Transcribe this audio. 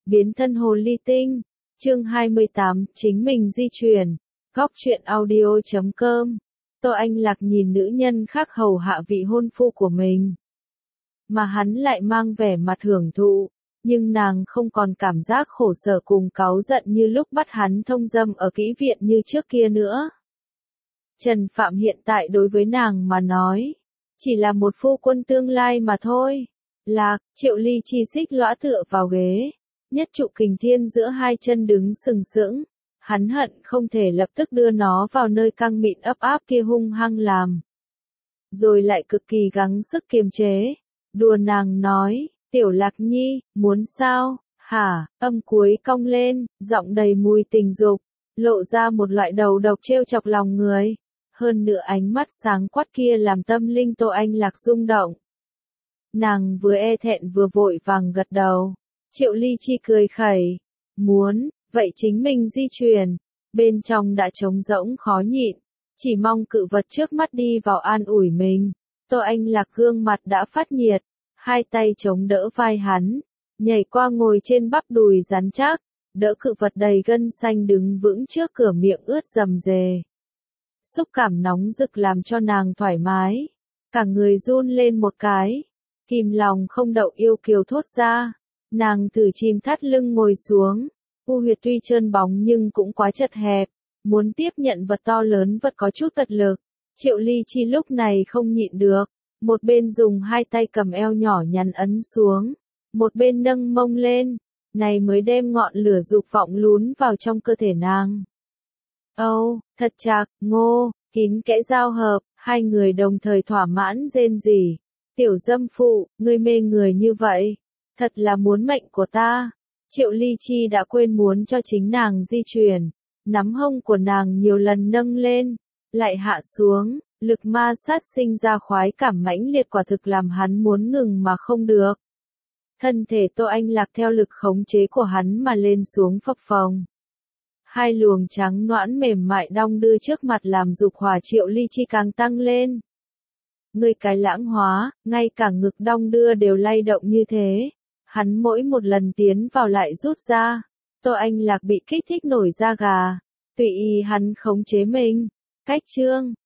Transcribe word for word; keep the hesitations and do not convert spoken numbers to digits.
Biến thân hồ ly tinh. Chương hai mươi tám, chính mình di chuyển. Góc truyện audio chấm com. Tô Anh Lạc nhìn nữ nhân khác hầu hạ vị hôn phu của mình. Mà hắn lại mang vẻ mặt hưởng thụ, nhưng nàng không còn cảm giác khổ sở cùng cáu giận như lúc bắt hắn thông dâm ở kỹ viện như trước kia nữa. Trần Phạm hiện tại đối với nàng mà nói, chỉ là một phu quân tương lai mà thôi. Lạc, Triệu Ly chi xích lõa tựa vào ghế, nhất trụ kình thiên giữa hai chân đứng sừng sững. Hắn hận không thể lập tức đưa nó vào nơi căng mịn ấp áp kia hung hăng làm. Rồi lại cực kỳ gắng sức kiềm chế. Đùa nàng nói, tiểu Lạc Nhi, muốn sao, hả, âm cuối cong lên, giọng đầy mùi tình dục, lộ ra một loại đầu độc trêu chọc lòng người. Hơn nữa ánh mắt sáng quắc kia làm tâm linh Tô Anh Lạc rung động. Nàng vừa e thẹn vừa vội vàng gật đầu. Triệu Ly Chi cười khẩy, muốn, vậy chính mình di chuyển. Bên trong đã trống rỗng khó nhịn, chỉ mong cự vật trước mắt đi vào an ủi mình. Tô Anh Lạc gương mặt đã phát nhiệt, hai tay chống đỡ vai hắn, nhảy qua ngồi trên bắp đùi rắn chắc, đỡ cự vật đầy gân xanh đứng vững trước cửa miệng ướt rầm rề. Xúc cảm nóng rực làm cho nàng thoải mái, cả người run lên một cái, kìm lòng không đậu yêu kiều thốt ra. Nàng thử chìm thắt lưng ngồi xuống, u huyệt tuy trơn bóng nhưng cũng quá chật hẹp, muốn tiếp nhận vật to lớn vật có chút cật lực. Triệu Ly Chi lúc này không nhịn được, một bên dùng hai tay cầm eo nhỏ nhắn ấn xuống, một bên nâng mông lên, này mới đem ngọn lửa dục vọng lún vào trong cơ thể nàng. Âu, oh, thật chạc, ngô, kín kẽ giao hợp, hai người đồng thời thỏa mãn rên rỉ. Tiểu dâm phụ, ngươi mê người như vậy, thật là muốn mệnh của ta. Triệu Ly Chi đã quên muốn cho chính nàng di chuyển, nắm hông của nàng nhiều lần nâng lên, lại hạ xuống, lực ma sát sinh ra khoái cảm mãnh liệt quả thực làm hắn muốn ngừng mà không được. Thân thể Tô Anh Lạc theo lực khống chế của hắn mà lên xuống phập phồng. Hai luồng trắng noãn mềm mại đong đưa trước mặt làm dục hỏa Triệu Ly Chi càng tăng lên. Người cái lãng hóa, ngay cả ngực đong đưa đều lay động như thế. Hắn mỗi một lần tiến vào lại rút ra. Tô Anh Lạc bị kích thích nổi da gà. Tùy ý hắn khống chế mình. Cách chương.